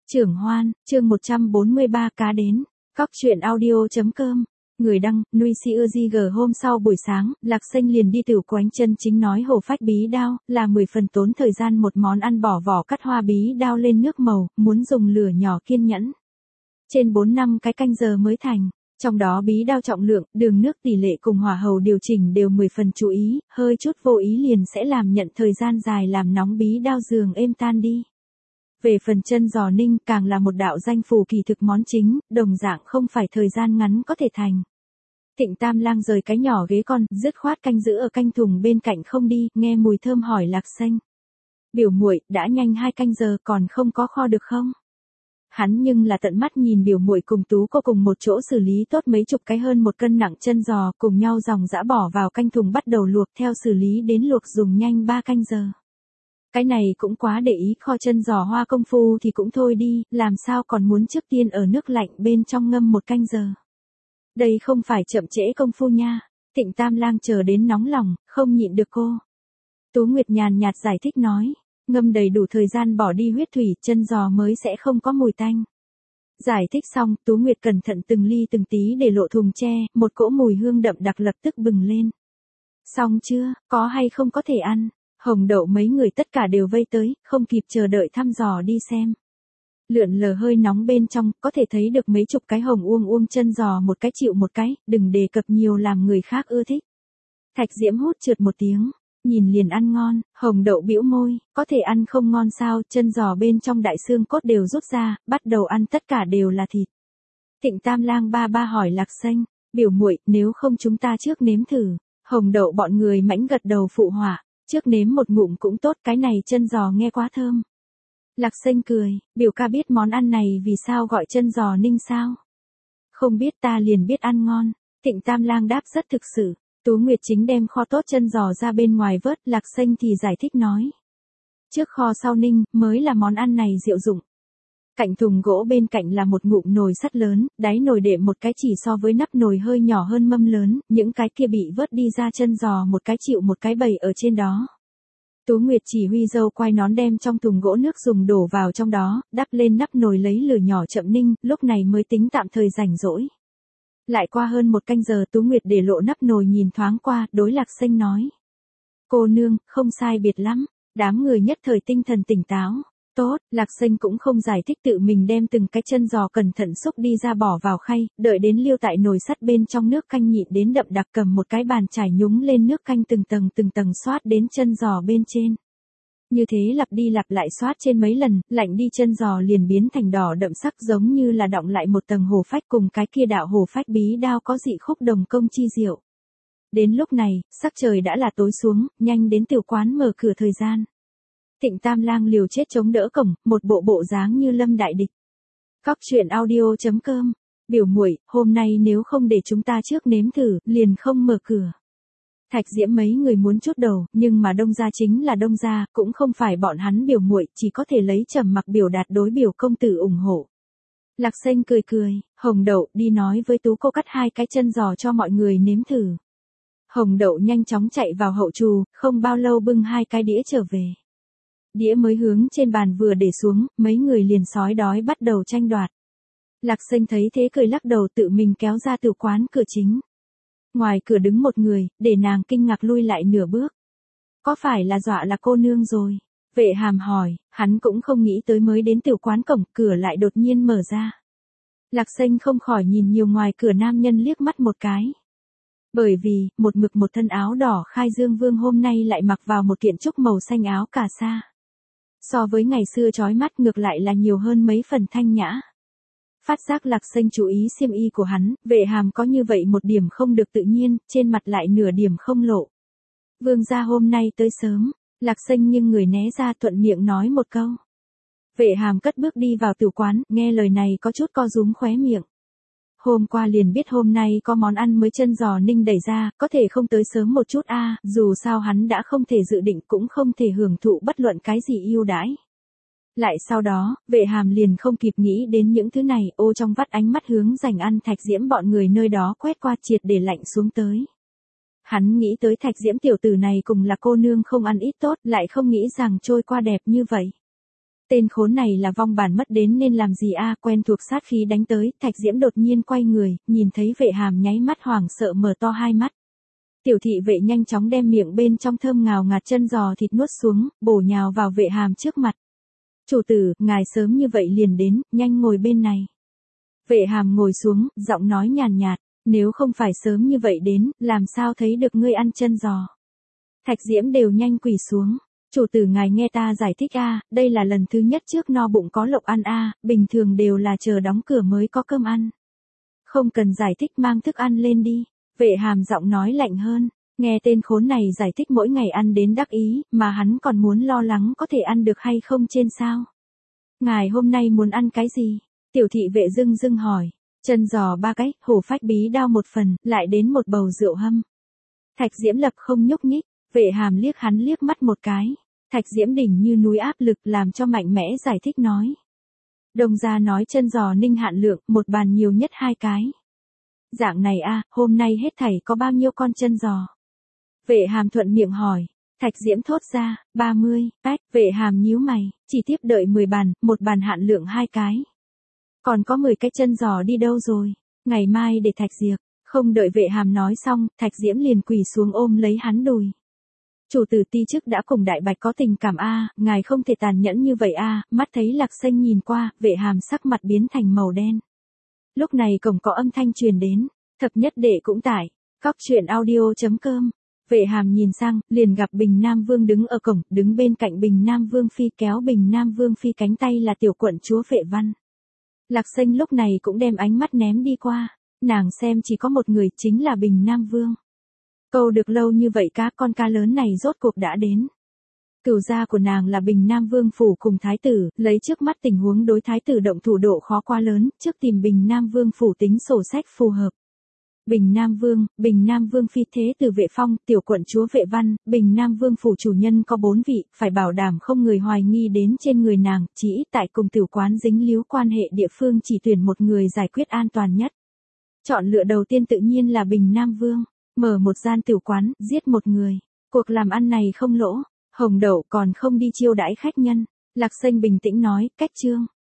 Trưởng Hoan, chương 143 cá đến. Cóc truyện audio.com. Người đăng, Nuôi Si G. Hôm sau buổi sáng, Lạc Xanh liền đi tiểu quán chân chính nói hổ phách bí đao, là 10 phần tốn thời gian một món ăn bỏ vỏ cắt hoa bí đao lên nước màu, muốn dùng lửa nhỏ kiên nhẫn. Trên 4 năm cái canh giờ mới thành. Trong đó bí đao trọng lượng, đường nước tỷ lệ cùng hỏa hầu điều chỉnh đều 10 phần chú ý, hơi chút vô ý liền sẽ làm nhận thời gian dài làm nóng bí đao giường êm tan đi. Về phần chân giò ninh càng là một đạo danh phù kỳ thực món chính, đồng dạng không phải thời gian ngắn có thể thành. Thịnh Tam Lang rời cái nhỏ ghế con, dứt khoát canh giữ ở canh thùng bên cạnh không đi, nghe mùi thơm hỏi Lạc Xanh. Biểu muội, đã nhanh 2 canh giờ còn không có kho được không? Hắn nhưng là tận mắt nhìn biểu muội cùng Tú cô cùng một chỗ xử lý tốt mấy chục cái hơn 1 cân nặng chân giò cùng nhau dòng dã bỏ vào canh thùng bắt đầu luộc theo xử lý đến luộc dùng nhanh 3 canh giờ. Cái này cũng quá để ý, kho chân giò hoa công phu thì cũng thôi đi, làm sao còn muốn trước tiên ở nước lạnh bên trong ngâm 1 canh giờ. Đây không phải chậm trễ công phu nha. Thịnh Tam Lang chờ đến nóng lòng, không nhịn được cô. Tú Nguyệt nhàn nhạt giải thích nói, ngâm đầy đủ thời gian bỏ đi huyết thủy, chân giò mới sẽ không có mùi tanh. Giải thích xong, Tú Nguyệt cẩn thận từng ly từng tí để lộ thùng tre, một cỗ mùi hương đậm đặc lập tức bừng lên. Xong chưa, có hay không có thể ăn? Hồng Đậu mấy người tất cả đều vây tới, không kịp chờ đợi thăm dò đi xem. Lượn lờ hơi nóng bên trong, có thể thấy được mấy chục cái hồng uông chân giò một cái chịu một cái, đừng đề cập nhiều làm người khác ưa thích. Thạch Diễm hút trượt một tiếng, nhìn liền ăn ngon. Hồng Đậu bĩu môi, có thể ăn không ngon sao, chân giò bên trong đại xương cốt đều rút ra, bắt đầu ăn tất cả đều là thịt. Thịnh Tam Lang ba hỏi Lạc Xanh, biểu muội, nếu không chúng ta trước nếm thử. Hồng Đậu bọn người mãnh gật đầu phụ họa. Trước nếm một ngụm cũng tốt, cái này chân giò nghe quá thơm. Lạc Xanh cười, biểu ca biết món ăn này vì sao gọi chân giò ninh sao? Không biết, ta liền biết ăn ngon. Thịnh Tam Lang đáp rất thực sự. Tú Nguyệt chính đem kho tốt chân giò ra bên ngoài vớt, Lạc Xanh thì giải thích nói. Trước kho sau ninh, mới là món ăn này diệu dụng. Cạnh thùng gỗ bên cạnh là một ngụm nồi sắt lớn, đáy nồi đệm một cái chỉ so với nắp nồi hơi nhỏ hơn mâm lớn, những cái kia bị vớt đi ra chân giò một cái chịu một cái bầy ở trên đó. Tú Nguyệt chỉ huy dâu quay nón đem trong thùng gỗ nước dùng đổ vào trong đó, đắp lên nắp nồi lấy lửa nhỏ chậm ninh, lúc này mới tính tạm thời rảnh rỗi. Lại qua hơn 1 canh giờ Tú Nguyệt để lộ nắp nồi nhìn thoáng qua, đối Lạc Xanh nói. Cô nương, không sai biệt lắm, đám người nhất thời tinh thần tỉnh táo. Tốt, Lạc Xanh cũng không giải thích, tự mình đem từng cái chân giò cẩn thận xúc đi ra bỏ vào khay, đợi đến liêu tại nồi sắt bên trong nước canh nhịn đến đậm đặc cầm một cái bàn chải nhúng lên nước canh từng tầng xoát đến chân giò bên trên. Như thế lặp đi lặp lại xoát trên mấy lần, lạnh đi chân giò liền biến thành đỏ đậm sắc giống như là đọng lại một tầng hổ phách cùng cái kia đạo hổ phách bí đao có dị khúc đồng công chi diệu. Đến lúc này, sắc trời đã là tối xuống, nhanh đến tiểu quán mở cửa thời gian. Thịnh Tam Lang liều chết chống đỡ cổng, một bộ dáng như lâm đại địch. Cóc truyện audio.com. Biểu muội, hôm nay nếu không để chúng ta trước nếm thử, liền không mở cửa. Thạch Diễm mấy người muốn chốt đầu, nhưng mà Đông gia chính là Đông gia, cũng không phải bọn hắn biểu muội, chỉ có thể lấy trầm mặc biểu đạt đối biểu công tử ủng hộ. Lạc Xanh cười, Hồng Đậu đi nói với Tú cô cắt 2 cái chân giò cho mọi người nếm thử. Hồng Đậu nhanh chóng chạy vào hậu trù, không bao lâu bưng 2 cái đĩa trở về. Đĩa mới hướng trên bàn vừa để xuống, mấy người liền sói đói bắt đầu tranh đoạt. Lạc Xanh thấy thế cười lắc đầu tự mình kéo ra tiểu quán cửa chính. Ngoài cửa đứng một người, để nàng kinh ngạc lui lại nửa bước. Có phải là dọa là cô nương rồi? Vệ Hàm hỏi, hắn cũng không nghĩ tới mới đến tiểu quán cổng, cửa lại đột nhiên mở ra. Lạc Xanh không khỏi nhìn nhiều ngoài cửa nam nhân liếc mắt một cái. Bởi vì, một mực một thân áo đỏ khai dương vương hôm nay lại mặc vào một kiện trúc màu xanh áo cà sa. So với ngày xưa chói mắt ngược lại là nhiều hơn mấy phần thanh nhã. Phát giác Lạc Xanh chú ý xiêm y của hắn, Vệ Hàm có như vậy một điểm không được tự nhiên, trên mặt lại nửa điểm không lộ. Vương gia hôm nay tới sớm, Lạc Xanh nhưng người né ra thuận miệng nói một câu. Vệ Hàm cất bước đi vào tiểu quán, nghe lời này có chút co rúm khóe miệng. Hôm qua liền biết hôm nay có món ăn mới chân giò ninh đẩy ra, có thể không tới sớm một chút dù sao hắn đã không thể dự định cũng không thể hưởng thụ bất luận cái gì ưu đãi. Lại sau đó, Vệ Hàm liền không kịp nghĩ đến những thứ này, ô trong vắt ánh mắt hướng dành ăn Thạch Diễm bọn người nơi đó quét qua triệt để lạnh xuống tới. Hắn nghĩ tới Thạch Diễm tiểu tử này cùng là cô nương không ăn ít tốt, lại không nghĩ rằng trôi qua đẹp như vậy. Tên khốn này là vong bản mất đến nên làm gì a? Quen thuộc sát khí đánh tới, Thạch Diễm đột nhiên quay người, nhìn thấy Vệ Hàm nháy mắt hoảng sợ mở to hai mắt. Tiểu thị vệ nhanh chóng đem miệng bên trong thơm ngào ngạt chân giò thịt nuốt xuống, bổ nhào vào Vệ Hàm trước mặt. Chủ tử, ngài sớm như vậy liền đến, nhanh ngồi bên này. Vệ Hàm ngồi xuống, giọng nói nhàn nhạt, nếu không phải sớm như vậy đến, làm sao thấy được ngươi ăn chân giò. Thạch Diễm đều nhanh quỳ xuống. Chủ tử ngài nghe ta giải thích a, đây là lần thứ nhất trước no bụng có lộc ăn a, bình thường đều là chờ đóng cửa mới có cơm ăn. Không cần giải thích, mang thức ăn lên đi. Vệ Hàm giọng nói lạnh hơn, nghe tên khốn này giải thích mỗi ngày ăn đến đắc ý, mà hắn còn muốn lo lắng có thể ăn được hay không trên sao. Ngài hôm nay muốn ăn cái gì? Tiểu thị vệ dưng dưng hỏi. Chân giò 3 cái, hổ phách bí đao 1 phần, lại đến 1 bầu rượu hâm. Thạch Diễm lập không nhúc nhích, Vệ Hàm liếc hắn liếc mắt một cái. Thạch Diễm đỉnh như núi áp lực làm cho mạnh mẽ giải thích nói. Đồng gia nói chân giò ninh hạn lượng, 1 bàn nhiều nhất 2 cái. Dạng này a, hôm nay hết thảy có bao nhiêu con chân giò? Vệ Hàm thuận miệng hỏi. Thạch Diễm thốt ra, 30, Vệ Hàm nhíu mày, chỉ tiếp đợi 10 bàn, 1 bàn hạn lượng 2 cái. Còn có 10 cái chân giò đi đâu rồi? Ngày mai để Thạch Diệp. Không đợi Vệ Hàm nói xong, Thạch Diễm liền quỳ xuống ôm lấy hắn đùi. Chủ tử ti chức đã cùng Đại Bạch có tình cảm a, ngài không thể tàn nhẫn như vậy a. Mắt thấy Lạc Xanh nhìn qua, Vệ Hàm sắc mặt biến thành màu đen. Lúc này cổng có âm thanh truyền đến, thập nhất đệ cũng tải, coctruyện.audio.com. Vệ Hàm nhìn sang, liền gặp Bình Nam Vương đứng ở cổng, đứng bên cạnh Bình Nam Vương phi kéo Bình Nam Vương phi cánh tay là tiểu quận chúa Vệ Văn. Lạc Xanh lúc này cũng đem ánh mắt ném đi qua, nàng xem chỉ có một người chính là Bình Nam Vương. Câu được lâu như vậy con cá lớn này rốt cuộc đã đến. Cửu gia của nàng là Bình Nam Vương phủ cùng thái tử, lấy trước mắt tình huống đối thái tử động thủ độ khó quá lớn, trước tìm Bình Nam Vương phủ tính sổ sách phù hợp. Bình Nam Vương phi thế tử Vệ Phong, tiểu quận chúa Vệ Văn, Bình Nam Vương phủ chủ nhân có 4 vị, phải bảo đảm không người hoài nghi đến trên người nàng, chỉ ít tại cùng tiểu quán dính líu quan hệ địa phương chỉ tuyển một người giải quyết an toàn nhất. Chọn lựa đầu tiên tự nhiên là Bình Nam Vương, mở một gian tiểu quán, giết một người. Cuộc làm ăn này không lỗ, Hồng Đậu còn không đi chiêu đãi khách nhân. Lạc Xanh bình tĩnh nói, cách chương.